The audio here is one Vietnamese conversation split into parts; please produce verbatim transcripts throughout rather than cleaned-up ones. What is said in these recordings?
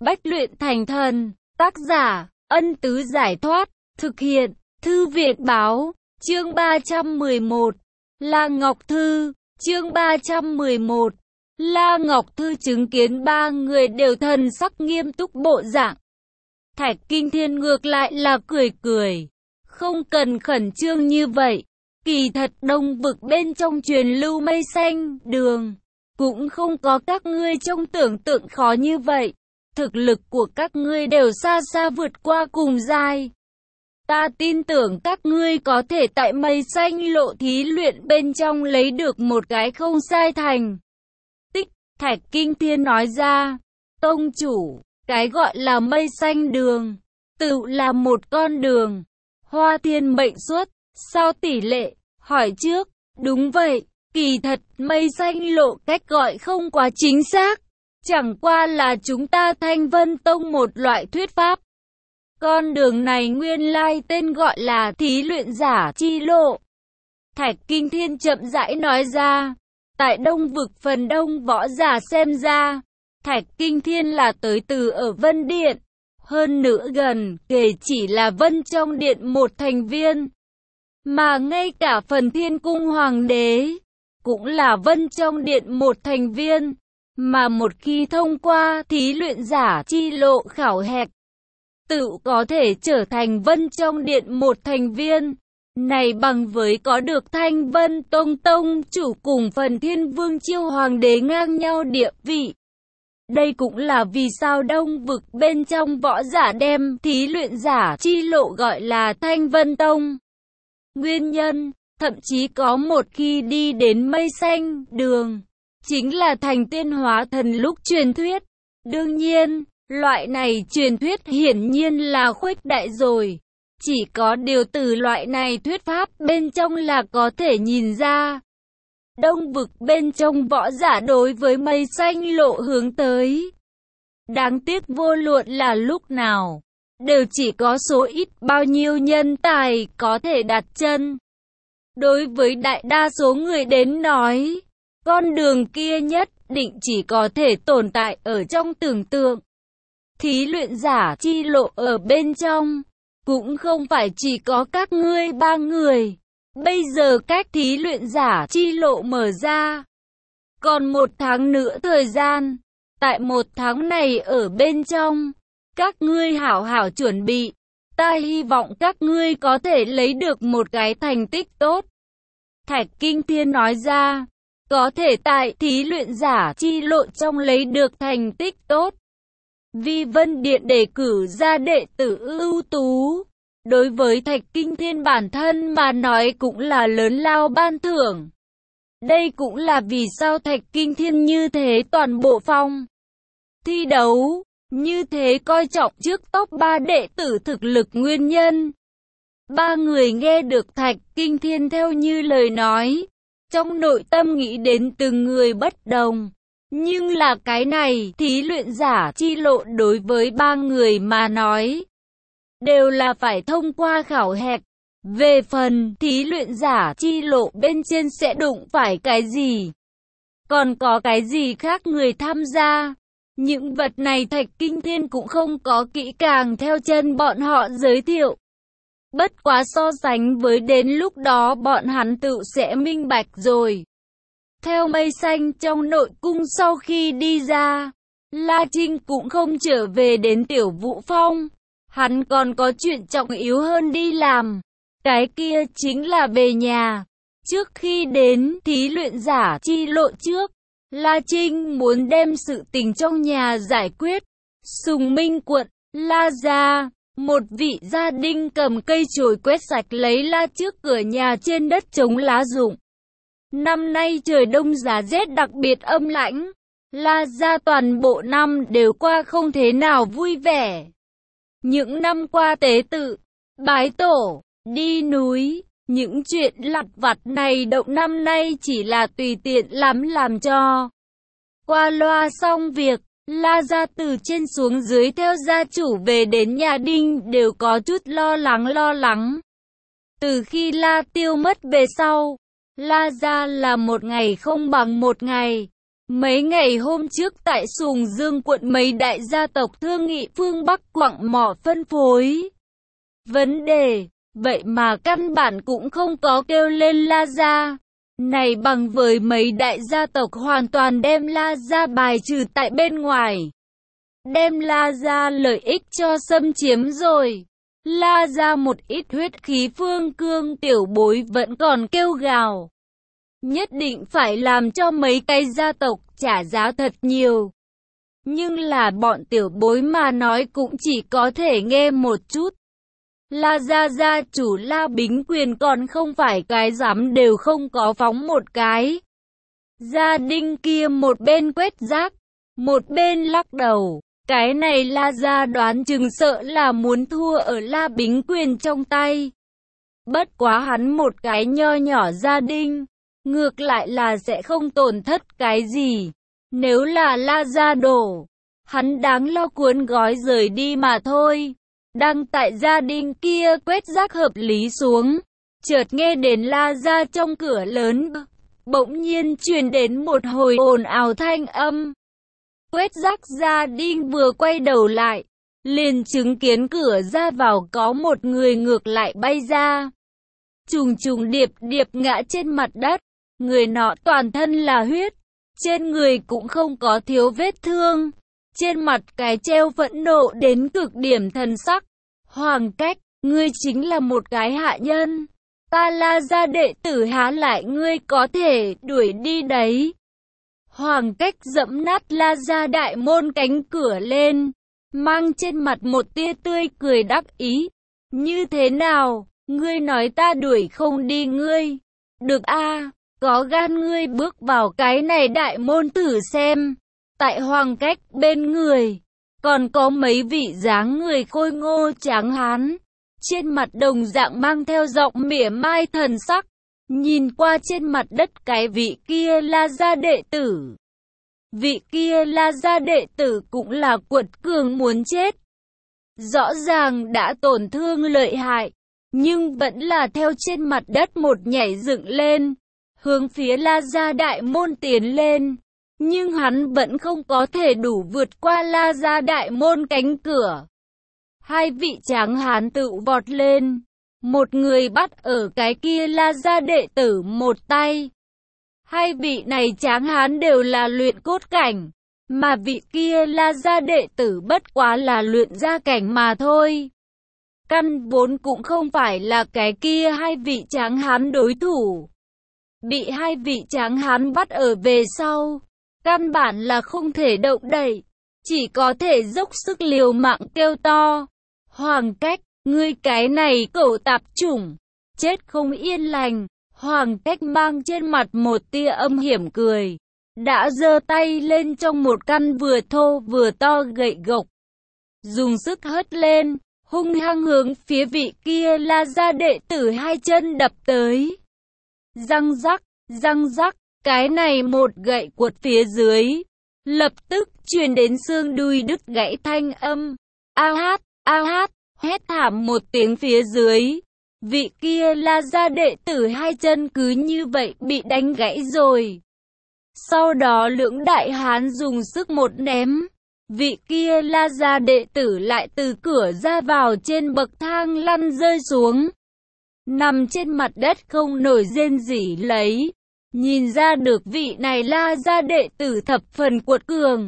Bách luyện thành thần. Tác giả, Ân Tứ Giải Thoát. Thực hiện, Thư Viện Báo. Chương ba trăm mười một. La Ngọc Thư. Chương ba trăm mười một. La Ngọc Thư chứng kiến ba người đều thần sắc nghiêm túc bộ dạng. Thạch Kinh Thiên ngược lại là cười cười. Không cần khẩn trương như vậy. Kỳ thật Đông Vực bên trong truyền lưu mây xanh, đường, cũng không có các ngươi trong tưởng tượng khó như vậy. Thực lực của các ngươi đều xa xa vượt qua cùng giai. Ta tin tưởng các ngươi có thể tại mây xanh lộ thí luyện bên trong lấy được một cái không sai thành tích. Thạch Kinh Thiên nói ra, tông chủ, cái gọi là mây xanh đường, tự là một con đường. Hoa Thiên mệnh xuất, sao tỷ lệ, hỏi trước, đúng vậy, kỳ thật mây xanh lộ cách gọi không quá chính xác. Chẳng qua là chúng ta Thanh Vân Tông một loại thuyết pháp. Con đường này nguyên lai tên gọi là thí luyện giả chi lộ. Thạch Kinh Thiên chậm rãi nói ra. Tại Đông Vực phần đông võ giả xem ra, Thạch Kinh Thiên là tới từ ở Vân Điện. Hơn nữa gần kể chỉ là Vân trong Điện một thành viên. Mà ngay cả phần Thiên Cung Hoàng đế, cũng là Vân trong Điện một thành viên. Mà một khi thông qua thí luyện giả chi lộ khảo hạch, tự có thể trở thành Vân trong Điện một thành viên. Này bằng với có được Thanh Vân Tông Tông chủ cùng phần Thiên Vương Chiêu Hoàng đế ngang nhau địa vị. Đây cũng là vì sao Đông Vực bên trong võ giả đem thí luyện giả chi lộ gọi là Thanh Vân Tông. Nguyên nhân, thậm chí có một khi đi đến mây xanh đường, chính là thành tiên hóa thần lúc truyền thuyết. Đương nhiên, loại này truyền thuyết hiển nhiên là khuếch đại rồi. Chỉ có điều từ loại này thuyết pháp bên trong là có thể nhìn ra. Đông Vực bên trong võ giả đối với mây xanh lộ hướng tới. Đáng tiếc vô luận là lúc nào, đều chỉ có số ít bao nhiêu nhân tài có thể đặt chân. Đối với đại đa số người đến nói, con đường kia nhất định chỉ có thể tồn tại ở trong tưởng tượng. Thí luyện giả chi lộ ở bên trong, cũng không phải chỉ có các ngươi ba người. Bây giờ cách thí luyện giả chi lộ mở ra. Còn một tháng nữa thời gian. Tại một tháng này ở bên trong, các ngươi hảo hảo chuẩn bị. Ta hy vọng các ngươi có thể lấy được một cái thành tích tốt. Thạch Kinh Thiên nói ra, có thể tại thí luyện giả chi lộ trong lấy được thành tích tốt. Vi Vân Điện đề cử ra đệ tử ưu tú. Đối với Thạch Kinh Thiên bản thân mà nói cũng là lớn lao ban thưởng. Đây cũng là vì sao Thạch Kinh Thiên như thế toàn bộ phong thi đấu, như thế coi trọng trước top ba đệ tử thực lực nguyên nhân. Ba người nghe được Thạch Kinh Thiên theo như lời nói, trong nội tâm nghĩ đến từng người bất đồng. Nhưng là cái này, thí luyện giả chi lộ đối với ba người mà nói, đều là phải thông qua khảo hạch. Về phần thí luyện giả chi lộ bên trên sẽ đụng phải cái gì, còn có cái gì khác người tham gia, những vật này Thạch Kinh Thiên cũng không có kỹ càng theo chân bọn họ giới thiệu. Bất quá so sánh với đến lúc đó bọn hắn tự sẽ minh bạch rồi. Theo mây xanh trong nội cung sau khi đi ra, La Trinh cũng không trở về đến Tiểu Vũ Phong. Hắn còn có chuyện trọng yếu hơn đi làm. Cái kia chính là về nhà. Trước khi đến thí luyện giả chi lộ trước, La Trinh muốn đem sự tình trong nhà giải quyết. Sùng Minh quận, La gia, một vị gia đình cầm cây chổi quét sạch lấy la trước cửa nhà trên đất chống lá rụng. Năm nay trời đông giá rét đặc biệt âm lãnh. La gia toàn bộ năm đều qua không thế nào vui vẻ. Những năm qua tế tự, bái tổ, đi núi, những chuyện lặt vặt này động năm nay chỉ là tùy tiện lắm làm cho. Qua loa xong việc, La gia từ trên xuống dưới theo gia chủ về đến nhà Đinh đều có chút lo lắng lo lắng. Từ khi La Tiêu mất về sau, La gia là một ngày không bằng một ngày. Mấy ngày hôm trước tại Sùng Dương quận mấy đại gia tộc thương nghị phương Bắc quặng mỏ phân phối vấn đề, vậy mà căn bản cũng không có kêu lên La Gia. Này bằng với mấy đại gia tộc hoàn toàn đem La Gia bài trừ tại bên ngoài. Đem La Gia lợi ích cho xâm chiếm rồi. La Gia một ít huyết khí phương cương tiểu bối vẫn còn kêu gào. Nhất định phải làm cho mấy cái gia tộc trả giá thật nhiều. Nhưng là bọn tiểu bối mà nói cũng chỉ có thể nghe một chút. La Gia gia chủ La Bính Quyền còn không phải cái dám đều không có phóng một cái. Gia Đinh kia một bên quét rác, một bên lắc đầu. Cái này La Gia đoán chừng sợ là muốn thua ở La Bính Quyền trong tay. Bất quá hắn một cái nho nhỏ Gia Đinh, ngược lại là sẽ không tổn thất cái gì. Nếu là La Gia đổ, hắn đáng lo cuốn gói rời đi mà thôi. Đang tại Gia Đinh kia quét rác hợp lý xuống, chợt nghe đến La Gia trong cửa lớn, bỗng nhiên truyền đến một hồi ồn ào thanh âm. Quét rác Gia Đinh vừa quay đầu lại, liền chứng kiến cửa ra vào có một người ngược lại bay ra. Trùng trùng điệp điệp ngã trên mặt đất, người nọ toàn thân là huyết, trên người cũng không có thiếu vết thương. Trên mặt cái treo phẫn nộ đến cực điểm thần sắc. Hoàng Cách, ngươi chính là một cái hạ nhân. Ta La Gia đệ tử há lại ngươi có thể đuổi đi đấy. Hoàng Cách dẫm nát La Gia đại môn cánh cửa lên, mang trên mặt một tia tươi cười đắc ý. Như thế nào, ngươi nói ta đuổi không đi ngươi? Được a, có gan ngươi bước vào cái này đại môn thử xem. Tại Hoàng Cách bên người, còn có mấy vị dáng người khôi ngô tráng hán, trên mặt đồng dạng mang theo giọng mỉa mai thần sắc, nhìn qua trên mặt đất cái vị kia La Gia đệ tử. Vị kia La Gia đệ tử cũng là quật cường muốn chết. Rõ ràng đã tổn thương lợi hại, nhưng vẫn là theo trên mặt đất một nhảy dựng lên, hướng phía La Gia đại môn tiến lên. Nhưng hắn vẫn không có thể đủ vượt qua La Gia đại môn cánh cửa. Hai vị tráng hán tự vọt lên, một người bắt ở cái kia La Gia đệ tử một tay. Hai vị này tráng hán đều là luyện cốt cảnh, mà vị kia La Gia đệ tử bất quá là luyện gia cảnh mà thôi. Căn vốn cũng không phải là cái kia hai vị tráng hán đối thủ. Bị hai vị tráng hán bắt ở về sau, căn bản là không thể động đậy, chỉ có thể dốc sức liều mạng kêu to. Hoàng Cách, ngươi cái này cẩu tạp chủng, chết không yên lành. Hoàng Cách mang trên mặt một tia âm hiểm cười, đã giơ tay lên trong một căn vừa thô vừa to gậy gộc, dùng sức hất lên, hung hăng hướng phía vị kia La Gia đệ tử hai chân đập tới. Răng rắc, răng rắc, cái này một gậy quật phía dưới, lập tức truyền đến xương đùi đứt gãy thanh âm. A hát, a hát, hét thảm một tiếng phía dưới. Vị kia La Gia đệ tử hai chân cứ như vậy bị đánh gãy rồi. Sau đó lưỡng đại hán dùng sức một ném. Vị kia La Gia đệ tử lại từ cửa ra vào trên bậc thang lăn rơi xuống. Nằm trên mặt đất không nổi rên rỉ lấy. Nhìn ra được vị này La Gia đệ tử thập phần cuột cường.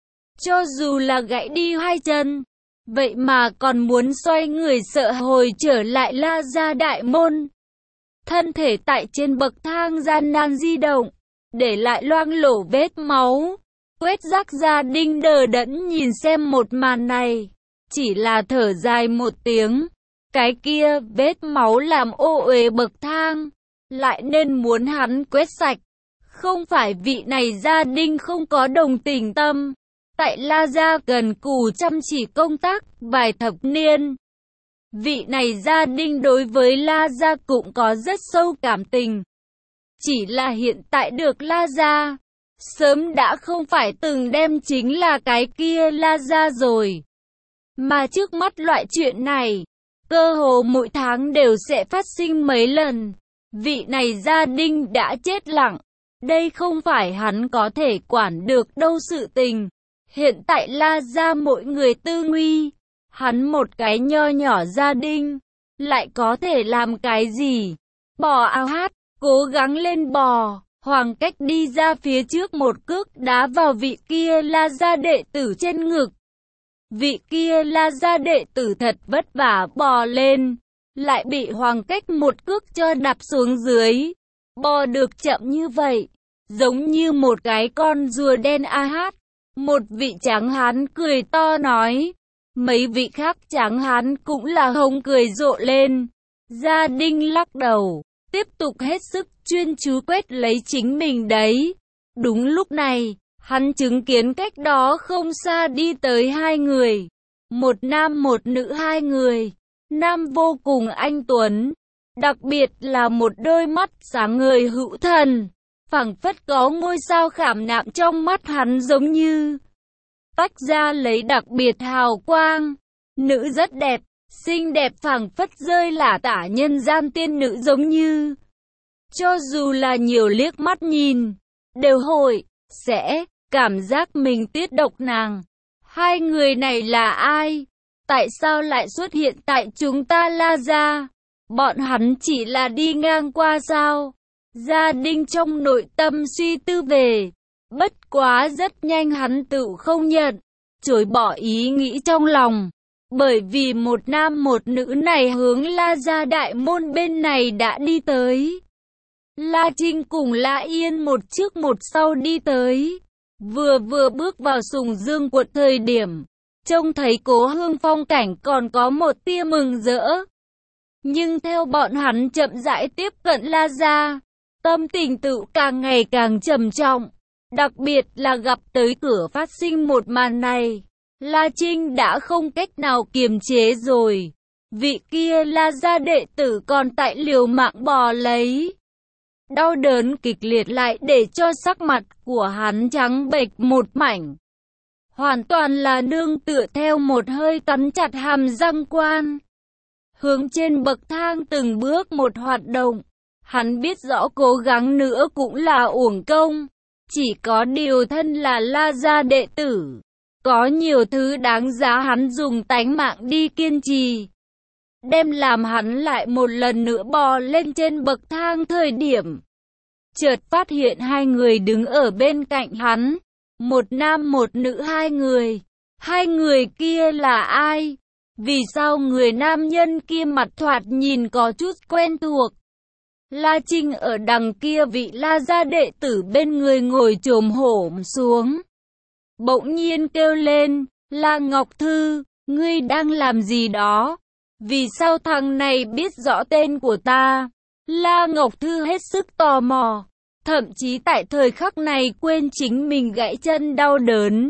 Cho dù là gãy đi hai chân, vậy mà còn muốn xoay người sợ hồi trở lại La Gia đại môn. Thân thể tại trên bậc thang gian nan di động, để lại loang lổ vết máu. Quét rác Gia Đinh đờ đẫn nhìn xem một màn này, chỉ là thở dài một tiếng. Cái kia vết máu làm ô uế bậc thang, lại nên muốn hắn quét sạch. Không phải vị này Gia Đinh không có đồng tình tâm. Tại La Gia gần cù chăm chỉ công tác vài thập niên. Vị này Gia Đinh đối với La Gia cũng có rất sâu cảm tình. Chỉ là hiện tại được La Gia, sớm đã không phải từng đem chính là cái kia La Gia rồi. Mà trước mắt loại chuyện này, cơ hồ mỗi tháng đều sẽ phát sinh mấy lần. Vị này Gia Đinh đã chết lặng, Đây không phải hắn có thể quản được đâu sự tình. Hiện tại La gia mỗi người tư nguy, hắn một cái nho nhỏ gia đình, lại có thể làm cái gì? Bò ao hát, cố gắng lên bò. Hoàng Cách đi ra phía trước một cước đá vào vị kia La gia đệ tử trên ngực. Vị kia La gia đệ tử thật vất vả bò lên, lại bị Hoàng Cách một cước cho đạp xuống dưới. Bò được chậm như vậy, giống như một cái con rùa đen a hát. Một vị tráng hán cười to nói. Mấy vị khác tráng hán cũng là hống cười rộ lên. Gia Đinh lắc đầu, tiếp tục hết sức chuyên chú quét lấy chính mình đấy. Đúng lúc này, hắn chứng kiến cách đó không xa đi tới hai người. Một nam một nữ hai người. Nam vô cùng anh tuấn, đặc biệt là một đôi mắt sáng ngời hữu thần, phảng phất có ngôi sao khảm nạm trong mắt hắn giống như tách ra lấy đặc biệt hào quang. Nữ rất đẹp, xinh đẹp phảng phất rơi lả tả nhân gian tiên nữ giống như. Cho dù là nhiều liếc mắt nhìn, đều hội, sẽ, cảm giác mình tiết độc nàng. Hai người này là ai? Tại sao lại xuất hiện tại chúng ta La gia? Bọn hắn chỉ là đi ngang qua sao? Gia Đinh trong nội tâm suy tư về. Bất quá rất nhanh hắn tự không nhận, chối bỏ ý nghĩ trong lòng. Bởi vì một nam một nữ này hướng La gia đại môn bên này đã đi tới. La Trinh cùng La Yên một trước một sau đi tới. Vừa vừa bước vào Sùng Dương quận thời điểm, trông thấy Cố Hương phong cảnh còn có một tia mừng rỡ. Nhưng theo bọn hắn chậm rãi tiếp cận La gia, tâm tình tự càng ngày càng trầm trọng. Đặc biệt là gặp tới cửa phát sinh một màn này, La Trinh đã không cách nào kiềm chế rồi. Vị kia La gia đệ tử còn tại liều mạng bò lấy. Đau đớn kịch liệt lại để cho sắc mặt của hắn trắng bệch một mảnh. Hoàn toàn là nương tựa theo một hơi cắn chặt hàm răng quan. Hướng trên bậc thang từng bước một hoạt động. Hắn biết rõ cố gắng nữa cũng là uổng công. Chỉ có điều thân là La gia đệ tử. Có nhiều thứ đáng giá hắn dùng tánh mạng đi kiên trì. Đem làm hắn lại một lần nữa bò lên trên bậc thang thời điểm. Chợt phát hiện hai người đứng ở bên cạnh hắn. Một nam một nữ hai người. Hai người kia là ai? Vì sao người nam nhân kia mặt thoạt nhìn có chút quen thuộc? La Trinh ở đằng kia vị La gia đệ tử bên người ngồi chồm hổm xuống. Bỗng nhiên kêu lên, La Ngọc Thư, ngươi đang làm gì đó? Vì sao thằng này biết rõ tên của ta? La Ngọc Thư hết sức tò mò, thậm chí tại thời khắc này quên chính mình gãy chân đau đớn.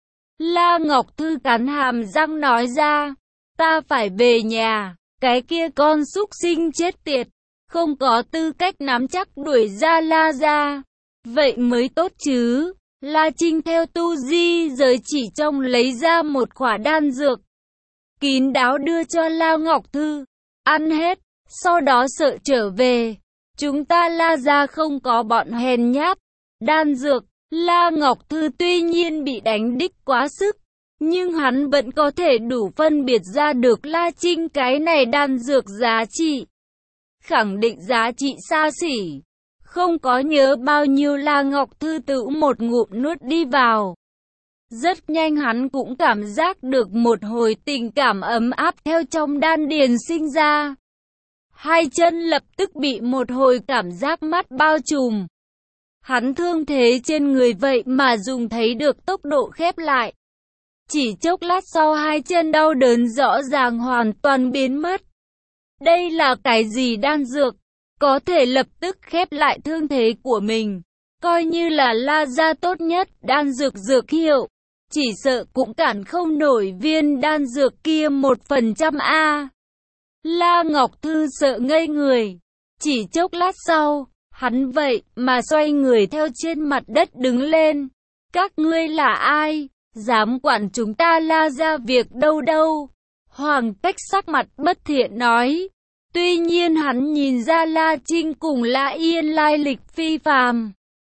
La Ngọc Thư cắn hàm răng nói ra, ta phải về nhà, cái kia con súc sinh chết tiệt, không có tư cách nắm chắc đuổi ra La gia. Vậy mới tốt chứ. La Trinh theo tu di giới chỉ trong lấy ra một khỏa đan dược. Kín đáo đưa cho La Ngọc Thư. Ăn hết, sau đó sợ trở về. Chúng ta La gia không có bọn hèn nhát. Đan dược, La Ngọc Thư tuy nhiên bị đánh đích quá sức. Nhưng hắn vẫn có thể đủ phân biệt ra được La Trinh cái này đan dược giá trị. Khẳng định giá trị xa xỉ. Không có nhớ bao nhiêu La Ngọc Thư tự một ngụm nuốt đi vào. Rất nhanh hắn cũng cảm giác được một hồi tình cảm ấm áp theo trong đan điền sinh ra. Hai chân lập tức bị một hồi cảm giác mát bao trùm. Hắn thương thế trên người vậy mà dùng thấy được tốc độ khép lại. Chỉ chốc lát sau hai chân đau đớn rõ ràng hoàn toàn biến mất. Đây là cái gì đan dược? Có thể lập tức khép lại thương thế của mình. Coi như là La gia tốt nhất đan dược dược hiệu. Chỉ sợ cũng cản không nổi viên đan dược kia một phần trăm a. La Ngọc Thư sợ ngây người. Chỉ chốc lát sau, hắn vậy mà xoay người theo trên mặt đất đứng lên. Các ngươi là ai? Dám quản chúng ta La gia việc đâu đâu? Hoàng Cách sắc mặt bất thiện nói. Tuy nhiên hắn nhìn ra La Trinh cùng La Yên lai lịch phi phàm.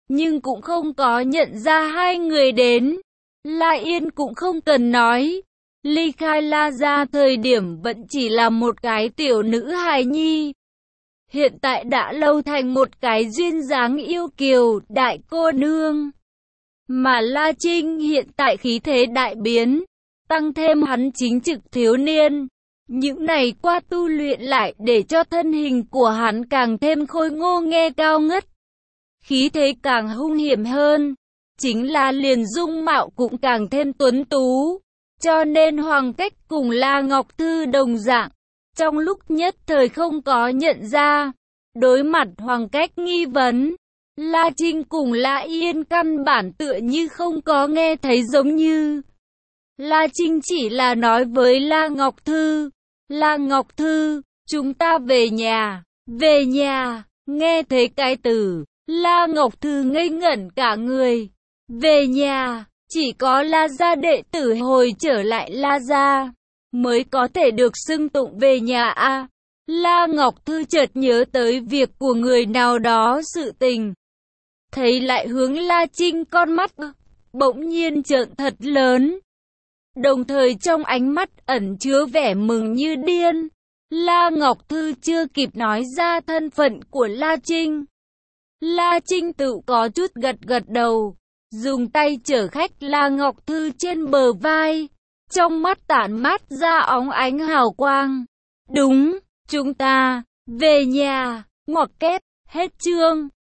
nhưng cũng không có nhận ra hai người đến. La Yên cũng không cần nói, ly khai La gia thời điểm vẫn chỉ là một cái tiểu nữ hài nhi. Hiện tại đã lâu thành một cái duyên dáng yêu kiều đại cô nương. Mà La Trinh hiện tại khí thế đại biến, tăng thêm hắn chính trực thiếu niên. Những này qua tu luyện lại để cho thân hình của hắn càng thêm khôi ngô nghe cao ngất. Khí thế càng hung hiểm hơn, chính là liền dung mạo cũng càng thêm tuấn tú. Cho nên Hoàng Cách cùng La Ngọc Thư đồng dạng, trong lúc nhất thời không có nhận ra. Đối mặt Hoàng Cách nghi vấn, La Trinh cùng La Yên căn bản tựa như không có nghe thấy giống như. La Trinh chỉ là nói với La Ngọc Thư, La Ngọc Thư, chúng ta về nhà, về nhà, nghe thấy cái từ, La Ngọc Thư ngây ngẩn cả người, về nhà, chỉ có La gia đệ tử hồi trở lại La gia, mới có thể được xưng tụng về nhà a. La Ngọc Thư chợt nhớ tới việc của người nào đó sự tình. Thấy lại hướng La Trinh con mắt, bỗng nhiên trợn thật lớn. Đồng thời trong ánh mắt ẩn chứa vẻ mừng như điên. La Ngọc Thư chưa kịp nói ra thân phận của La Trinh. La Trinh tự có chút gật gật đầu, dùng tay chở khách La Ngọc Thư trên bờ vai. Trong mắt tản mát ra óng ánh hào quang. Đúng, chúng ta, về nhà, ngoặc kép, hết chương.